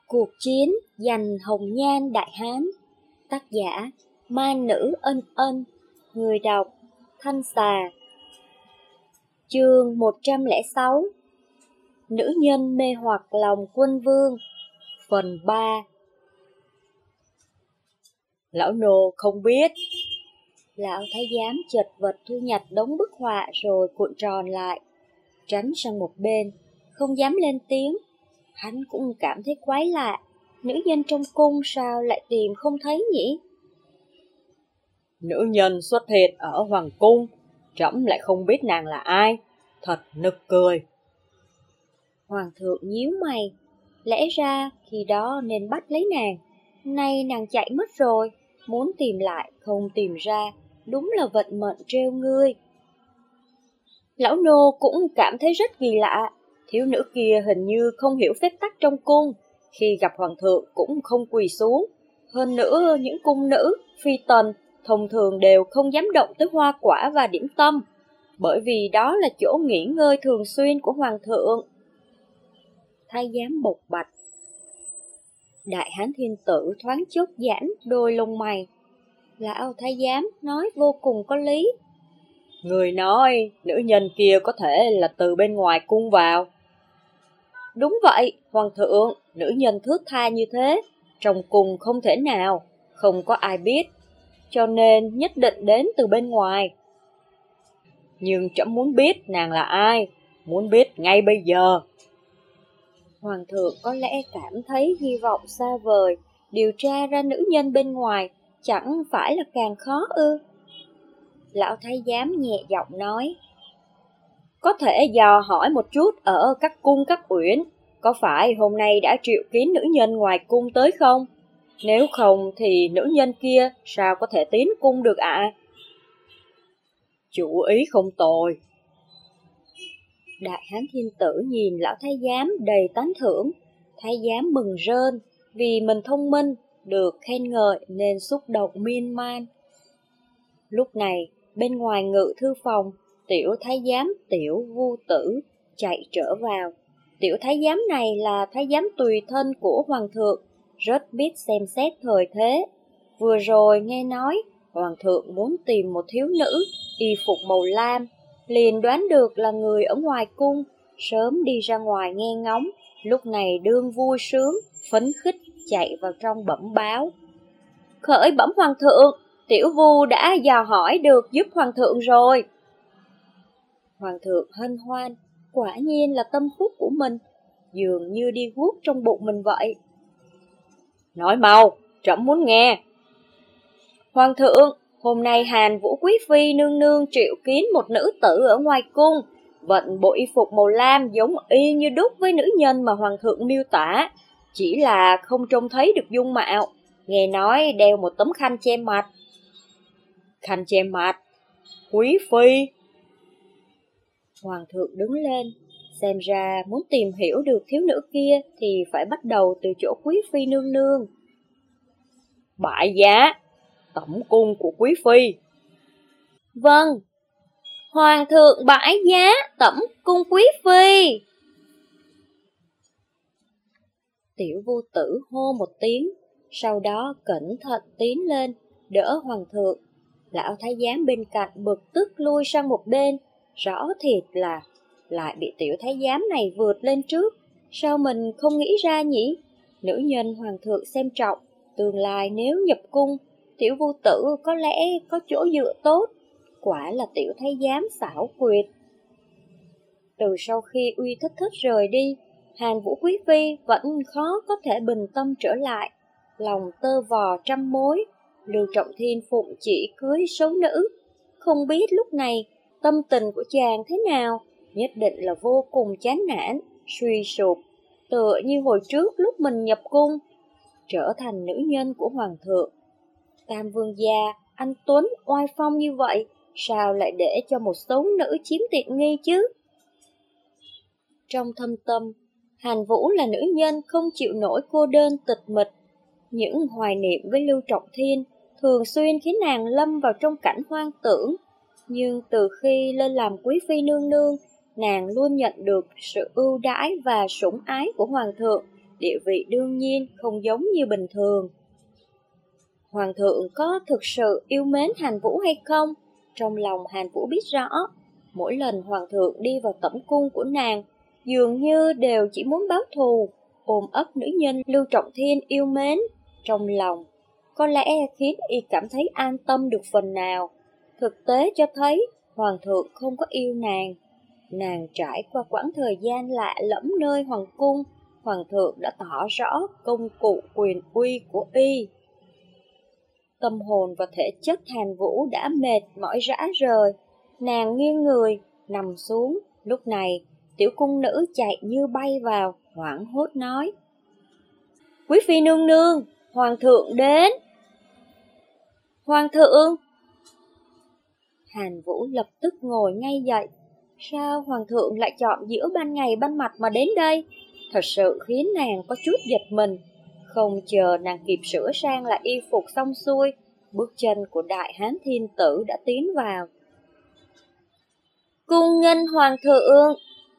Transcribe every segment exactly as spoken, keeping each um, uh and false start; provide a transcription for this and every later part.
Cuộc chiến giành hồng nhan Đại Hán. Tác giả Ma Nữ Ân Ân. Người đọc Thanh Xà. Chương một trăm lẻ sáu. Nữ nhân mê hoặc lòng quân vương. Phần ba. Lão nô không biết. Lão thái giám chật vật thu nhặt đống bức họa rồi cuộn tròn lại, tránh sang một bên, không dám lên tiếng. Hắn cũng cảm thấy quái lạ, nữ nhân trong cung sao lại tìm không thấy nhỉ? Nữ nhân xuất hiện ở hoàng cung, trẫm lại không biết nàng là ai, thật nực cười. Hoàng thượng nhíu mày, lẽ ra khi đó nên bắt lấy nàng, nay nàng chạy mất rồi, muốn tìm lại không tìm ra, đúng là vận mệnh trêu ngươi. Lão nô cũng cảm thấy rất kỳ lạ, thiếu nữ kia hình như không hiểu phép tắc trong cung, khi gặp hoàng thượng cũng không quỳ xuống. Hơn nữa những cung nữ, phi tần thông thường đều không dám động tới hoa quả và điểm tâm, bởi vì đó là chỗ nghỉ ngơi thường xuyên của hoàng thượng. Thái giám bộc bạch. Đại hán thiên tử thoáng chốc giãn đôi lông mày. Lão thái giám nói vô cùng có lý. Người nói nữ nhân kia có thể là từ bên ngoài cung vào. Đúng vậy, hoàng thượng, nữ nhân thước tha như thế, trong cung không thể nào, không có ai biết, cho nên nhất định đến từ bên ngoài. Nhưng trẫm muốn biết nàng là ai, muốn biết ngay bây giờ. Hoàng thượng có lẽ cảm thấy hy vọng xa vời, điều tra ra nữ nhân bên ngoài chẳng phải là càng khó ư? Lão thái giám nhẹ giọng nói. Có thể dò hỏi một chút ở các cung các uyển, có phải hôm nay đã triệu kiến nữ nhân ngoài cung tới không? Nếu không thì nữ nhân kia sao có thể tiến cung được ạ? À? Chủ ý không tồi. Đại hán thiên tử nhìn lão thái giám đầy tán thưởng, thái giám mừng rơn, vì mình thông minh, được khen ngợi nên xúc động miên man. Lúc này, bên ngoài ngự thư phòng, tiểu thái giám Tiểu Vu Tử chạy trở vào. Tiểu thái giám này là thái giám tùy thân của hoàng thượng, rất biết xem xét thời thế. Vừa rồi nghe nói hoàng thượng muốn tìm một thiếu nữ y phục màu lam, liền đoán được là người ở ngoài cung, sớm đi ra ngoài nghe ngóng, lúc này đương vui sướng, phấn khích chạy vào trong bẩm báo. Khởi bẩm hoàng thượng, Tiểu Vu đã dò hỏi được giúp hoàng thượng rồi. Hoàng thượng hân hoan, quả nhiên là tâm phúc của mình, dường như đi guốc trong bụng mình vậy. Nói mau, trẫm muốn nghe. Hoàng thượng, hôm nay Hàn Vũ Quý Phi nương nương triệu kiến một nữ tử ở ngoài cung, vận bộ y phục màu lam giống y như đúc với nữ nhân mà hoàng thượng miêu tả, chỉ là không trông thấy được dung mạo, nghe nói đeo một tấm khăn che mặt. Khăn che mặt? Quý Phi? Hoàng thượng đứng lên, xem ra muốn tìm hiểu được thiếu nữ kia thì phải bắt đầu từ chỗ Quý Phi nương nương. Bại giá, tẩm cung của Quý Phi. Vâng, hoàng thượng bãi giá tẩm cung Quý Phi. Tiểu Vô Tử hô một tiếng, sau đó cẩn thận tiến lên, đỡ hoàng thượng. Lão thái giám bên cạnh bực tức lui sang một bên, rõ thiệt là lại bị tiểu thái giám này vượt lên trước. Sao mình không nghĩ ra nhỉ? Nữ nhân hoàng thượng xem trọng, tương lai nếu nhập cung, Tiểu Vô Tử có lẽ có chỗ dựa tốt. Quả là tiểu thái giám xảo quyệt. Từ sau khi Uy Thích Thích rời đi, Hàn Vũ Quý Phi vẫn khó có thể bình tâm trở lại, lòng tơ vò trăm mối. Lưu Trọng Thiên phụng chỉ cưới số nữ, không biết lúc này tâm tình của chàng thế nào, nhất định là vô cùng chán nản, suy sụp, tựa như hồi trước lúc mình nhập cung, trở thành nữ nhân của hoàng thượng. Tam vương gia, anh Tuấn oai phong như vậy, sao lại để cho một số nữ chiếm tiện nghi chứ? Trong thâm tâm, Hàn Vũ là nữ nhân không chịu nổi cô đơn tịch mịch. Những hoài niệm với Lưu Trọng Thiên thường xuyên khiến nàng lâm vào trong cảnh hoang tưởng. Nhưng từ khi lên làm Quý Phi nương nương, nàng luôn nhận được sự ưu đãi và sủng ái của hoàng thượng, địa vị đương nhiên không giống như bình thường. Hoàng thượng có thực sự yêu mến Hàn Vũ hay không? Trong lòng Hàn Vũ biết rõ, mỗi lần Hoàng thượng đi vào tẩm cung của nàng, dường như đều chỉ muốn báo thù, ôm ấp nữ nhân Lưu Trọng Thiên yêu mến. Trong lòng, có lẽ khiến y cảm thấy an tâm được phần nào. Thực tế cho thấy, Hoàng thượng không có yêu nàng. Nàng trải qua quãng thời gian lạ lẫm nơi Hoàng cung, Hoàng thượng đã tỏ rõ công cụ quyền uy của y. Tâm hồn và thể chất Hàn Vũ đã mệt mỏi rã rời. Nàng nghiêng người, nằm xuống. Lúc này, tiểu cung nữ chạy như bay vào, hoảng hốt nói: Quý phi nương nương, Hoàng thượng đến. Hoàng thượng! Hàn Vũ lập tức ngồi ngay dậy. Sao Hoàng thượng lại chọn giữa ban ngày ban mặt mà đến đây? Thật sự khiến nàng có chút giật mình. Không chờ nàng kịp sửa sang lại y phục xong xuôi, bước chân của đại hán thiên tử đã tiến vào. Cung nghênh Hoàng thượng!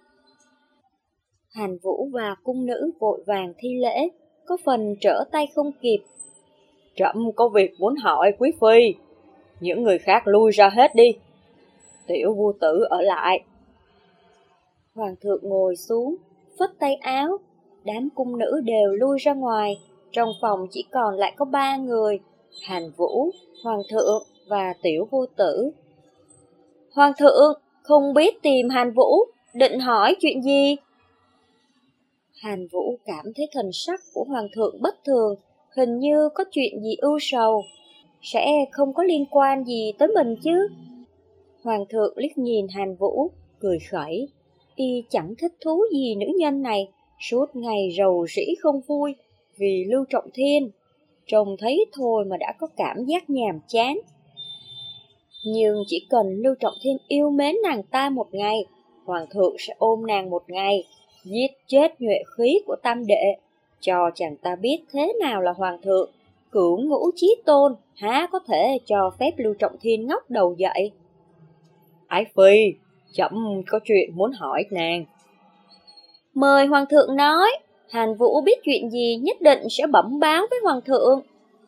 Hàn Vũ và cung nữ vội vàng thi lễ, có phần trở tay không kịp. Trẫm có việc muốn hỏi quý phi. Những người khác lui ra hết đi. Tiểu Vu Tử ở lại. Hoàng thượng ngồi xuống, phất tay áo. Đám cung nữ đều lui ra ngoài. Trong phòng chỉ còn lại có ba người: Hàn Vũ, Hoàng thượng và Tiểu Vu Tử. Hoàng thượng, không biết tìm Hàn Vũ, định hỏi chuyện gì? Hàn Vũ cảm thấy thần sắc của Hoàng thượng bất thường, hình như có chuyện gì ưu sầu. Sẽ không có liên quan gì tới mình chứ? Hoàng thượng liếc nhìn Hàn Vũ, cười khẩy. Y chẳng thích thú gì nữ nhân này, suốt ngày rầu rĩ không vui vì Lưu Trọng Thiên. Trông thấy thôi mà đã có cảm giác nhàm chán. Nhưng chỉ cần Lưu Trọng Thiên yêu mến nàng ta một ngày, Hoàng thượng sẽ ôm nàng một ngày, giết chết nhuệ khí của tam đệ, cho chàng ta biết thế nào là Hoàng thượng. Cửu ngũ chí tôn há có thể cho phép Lưu Trọng Thiên ngóc đầu dậy. Ái phi, trẫm có chuyện muốn hỏi nàng. Mời Hoàng thượng nói. Hàn Vũ biết chuyện gì nhất định sẽ bẩm báo với Hoàng thượng.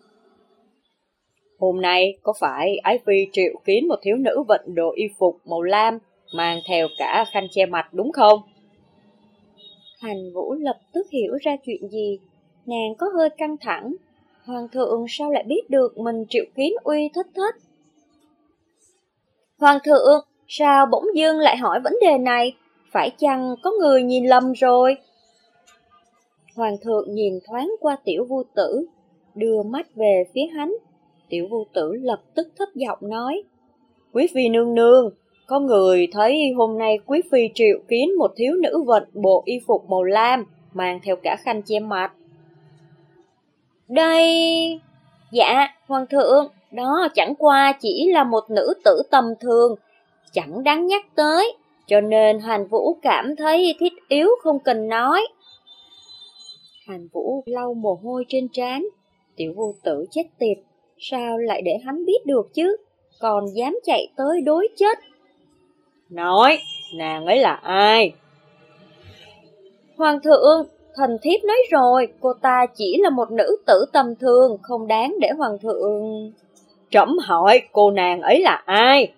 Hôm nay có phải Ái phi triệu kiến một thiếu nữ vận đồ y phục màu lam, mang theo cả khăn che mặt đúng không? Hàn Vũ lập tức hiểu ra chuyện gì. Nàng có hơi căng thẳng. Hoàng thượng sao lại biết được mình triệu kiến uy thất thất? Hoàng thượng, sao bỗng dưng lại hỏi vấn đề này? Phải chăng có người nhìn lầm rồi? Hoàng thượng nhìn thoáng qua Tiểu Vu Tử, đưa mắt về phía hắn. Tiểu Vu Tử lập tức thấp giọng nói: Quý phi nương nương, có người thấy hôm nay quý phi triệu kiến một thiếu nữ vận bộ y phục màu lam, mang theo cả khăn che mặt. Đây... Dạ, Hoàng thượng, đó chẳng qua chỉ là một nữ tử tầm thường, chẳng đáng nhắc tới, cho nên Hàn Vũ cảm thấy thiết yếu không cần nói. Hàn Vũ lau mồ hôi trên trán. Tiểu Vu Tử chết tiệt, sao lại để hắn biết được chứ, còn dám chạy tới đối chất. Nói, nàng ấy là ai? Hoàng thượng, thần thiếp nói rồi, cô ta chỉ là một nữ tử tầm thường, không đáng để Hoàng thượng... Trẫm hỏi cô nàng ấy là ai?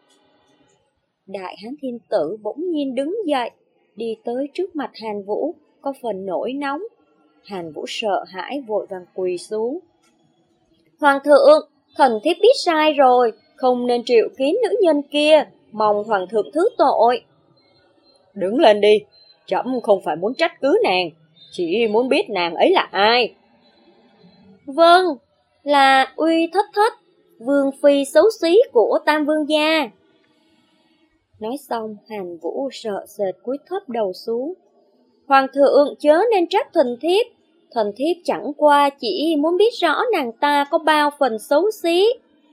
Đại hán thiên tử bỗng nhiên đứng dậy, đi tới trước mặt Hàn Vũ, có phần nổi nóng. Hàn Vũ sợ hãi vội vàng quỳ xuống. Hoàng thượng, thần thiếp biết sai rồi, không nên triệu kiến nữ nhân kia, mong Hoàng thượng thứ tội. Đứng lên đi, trẫm không phải muốn trách cứ nàng, chỉ muốn biết nàng ấy là ai. Vâng, là uy thất thất, vương phi xấu xí của Tam Vương gia. Nói xong, Hàn Vũ sợ sệt cúi thấp đầu xuống. Hoàng thượng chớ nên trách thần thiếp, thần thiếp chẳng qua chỉ muốn biết rõ nàng ta có bao phần xấu xí.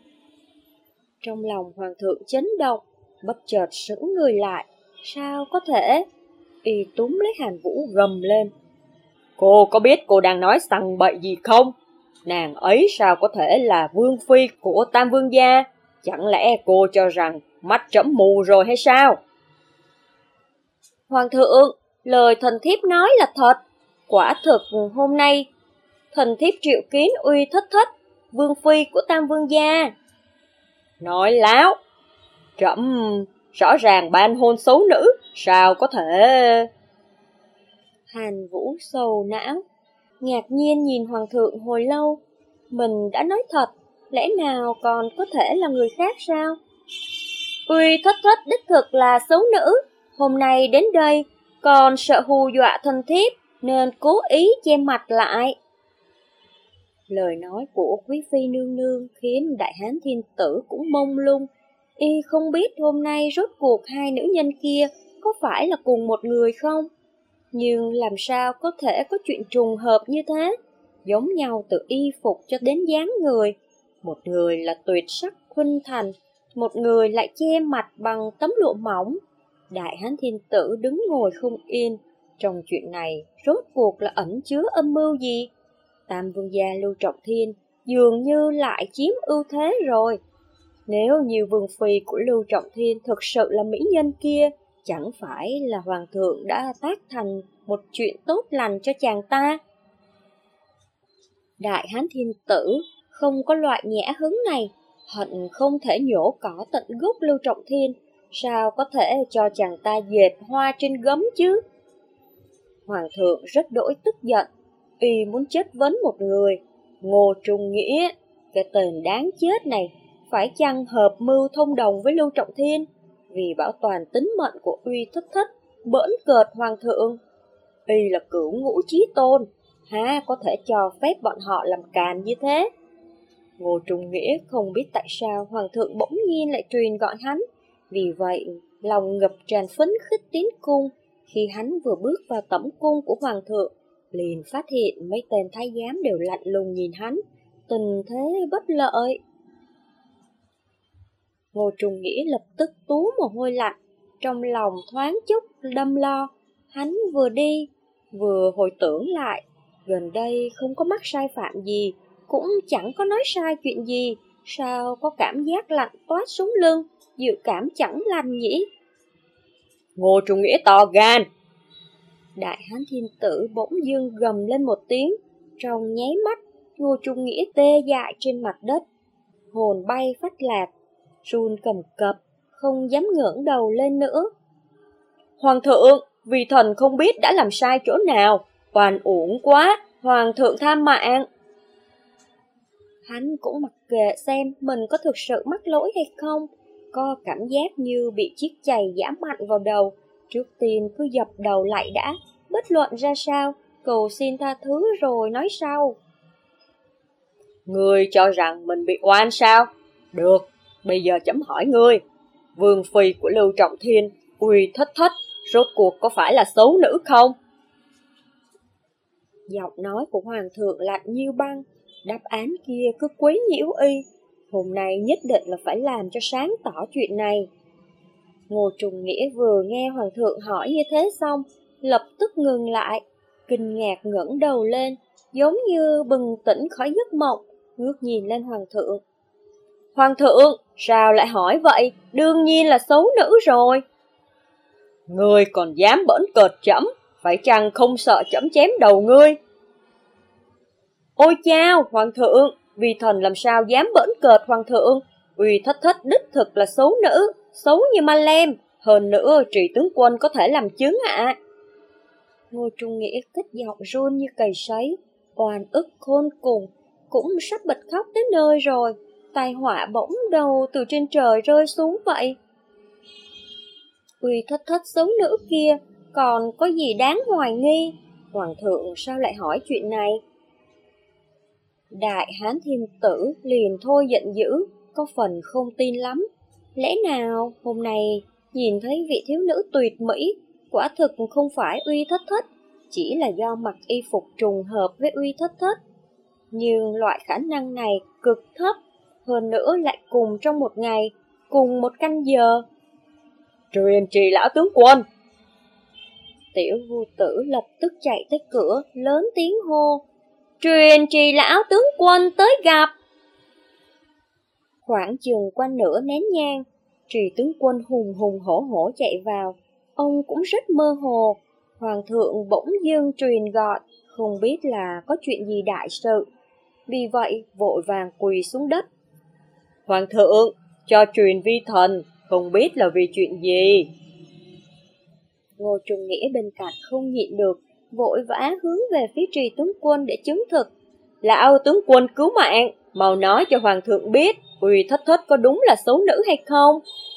Trong lòng Hoàng thượng chấn động, bất chợt sững người lại. Sao có thể? Y túm lấy Hàn Vũ gầm lên. Cô có biết cô đang nói sằng bậy gì không? Nàng ấy sao có thể là vương phi của Tam Vương gia? Chẳng lẽ cô cho rằng mắt trẫm mù rồi hay sao? Hoàng thượng, lời thần thiếp nói là thật. Quả thực hôm nay thần thiếp triệu kiến Uy Thất Thất, vương phi của Tam Vương gia. Nói láo, trẫm rõ ràng ban hôn xấu nữ, sao có thể... Hàn Vũ sầu não, ngạc nhiên nhìn hoàng thượng hồi lâu. Mình đã nói thật, lẽ nào còn có thể là người khác sao? Uy Thất Thất đích thực là xấu nữ, hôm nay đến đây còn sợ hù dọa thần thiếp nên cố ý che mặt lại. Lời nói của quý phi nương nương khiến Đại Hán Thiên Tử cũng mông lung. Y không biết hôm nay rốt cuộc hai nữ nhân kia có phải là cùng một người không? Nhưng làm sao có thể có chuyện trùng hợp như thế? Giống nhau từ y phục cho đến dáng người. Một người là tuyệt sắc khuynh thành, một người lại che mặt bằng tấm lụa mỏng. Đại Hán Thiên Tử đứng ngồi không yên. Trong chuyện này rốt cuộc là ẩn chứa âm mưu gì? Tam Vương gia Lưu Trọng Thiên dường như lại chiếm ưu thế rồi. Nếu như vương phi của Lưu Trọng Thiên thực sự là mỹ nhân kia, chẳng phải là hoàng thượng đã tác thành một chuyện tốt lành cho chàng ta? Đại Hán Thiên Tử không có loại nhã hứng này, hận không thể nhổ cỏ tận gốc Lưu Trọng Thiên, sao có thể cho chàng ta dệt hoa trên gấm chứ? Hoàng thượng rất đỗi tức giận, y muốn chất vấn một người. Ngô Trung Nghĩa, cái tên đáng chết này, phải chăng hợp mưu thông đồng với Lưu Trọng Thiên vì bảo toàn tính mệnh của Uy Thất Thất, bỡn cợt hoàng thượng? Y là cửu ngũ chí tôn, há có thể cho phép bọn họ làm càn như thế? Ngô Trung Nghĩa không biết tại sao hoàng thượng bỗng nhiên lại truyền gọi hắn, vì vậy lòng ngập tràn phấn khích tiến cung. Khi hắn vừa bước vào tẩm cung của hoàng thượng, liền phát hiện mấy tên thái giám đều lạnh lùng nhìn hắn, tình thế bất lợi. Ngô Trung Nghĩa lập tức túa mồ hôi lạnh, trong lòng thoáng chốc đâm lo. Hắn vừa đi, vừa hồi tưởng lại, gần đây không có mắc sai phạm gì, cũng chẳng có nói sai chuyện gì, sao có cảm giác lạnh toát sống lưng, dự cảm chẳng lành nhỉ? Ngô Trung Nghĩa to gan! Đại Hán Thiên Tử bỗng dưng gầm lên một tiếng, trong nháy mắt, Ngô Trung Nghĩa tê dại trên mặt đất, hồn bay phách lạc, run cầm cập, không dám ngẩng đầu lên nữa. Hoàng thượng, vì thần không biết đã làm sai chỗ nào, oan uổng quá, hoàng thượng tha mạng. Hắn cũng mặc kệ xem mình có thực sự mắc lỗi hay không, có cảm giác như bị chiếc chày giã mạnh vào đầu. Trước tiên cứ dập đầu lại đã, bất luận ra sao, cầu xin tha thứ rồi nói sau. Ngươi cho rằng mình bị oan sao? Được, bây giờ chấm hỏi ngươi, vương phi của Lưu Trọng Thiên, Uy Thất Thất, rốt cuộc có phải là xấu nữ không? Giọng nói của hoàng thượng lạnh như băng, đáp án kia cứ quấy nhiễu y. Hôm nay nhất định là phải làm cho sáng tỏ chuyện này. Ngô Trung Nghĩa vừa nghe hoàng thượng hỏi như thế xong, lập tức ngừng lại, kinh ngạc ngẩng đầu lên, giống như bừng tỉnh khỏi giấc mộng, ngước nhìn lên hoàng thượng. Hoàng thượng, sao lại hỏi vậy? Đương nhiên là xấu nữ rồi. Ngươi còn dám bỡn cợt trẫm, phải chăng không sợ trẫm chém đầu ngươi? Ôi chao, hoàng thượng, vì thần làm sao dám bỡn cợt hoàng thượng? Uy Thất Thất đích thực là xấu nữ, xấu như ma lem, hơn nữa Trì tướng quân có thể làm chứng ạ. À. Ngô Trung Nghĩa kích giọng run như cầy sấy, oan ức khôn cùng, cũng sắp bật khóc tới nơi rồi, tai họa bỗng đầu từ trên trời rơi xuống vậy. Uy Thất Thất xấu nữ kia, còn có gì đáng hoài nghi? Hoàng thượng sao lại hỏi chuyện này? Đại Hán Thiên Tử liền thôi giận dữ, có phần không tin lắm. Lẽ nào hôm nay nhìn thấy vị thiếu nữ tuyệt mỹ, quả thực không phải Uy Thất Thất, chỉ là do mặc y phục trùng hợp với Uy Thất Thất. Nhưng loại khả năng này cực thấp, hơn nữa lại cùng trong một ngày, cùng một canh giờ. Truyền Trì lão tướng quân! Tiểu Vu Tử lập tức chạy tới cửa, lớn tiếng hô. Truyền Trì lão tướng quân tới gặp. Khoảng chừng qua nửa nén nhang, Trì tướng quân hùng hùng hổ hổ chạy vào. Ông cũng rất mơ hồ, Hoàng thượng bỗng dưng truyền gọi, không biết là có chuyện gì đại sự, vì vậy vội vàng quỳ xuống đất. Hoàng thượng, cho truyền vi thần, không biết là vì chuyện gì. Ngô Trung Nghĩa bên cạnh không nhịn được, vội vã hướng về phía Trì tướng quân để chứng thực. Lão tướng quân cứu mạng, mau nói cho hoàng thượng biết, Uy Thất Thất có đúng là xấu nữ hay không?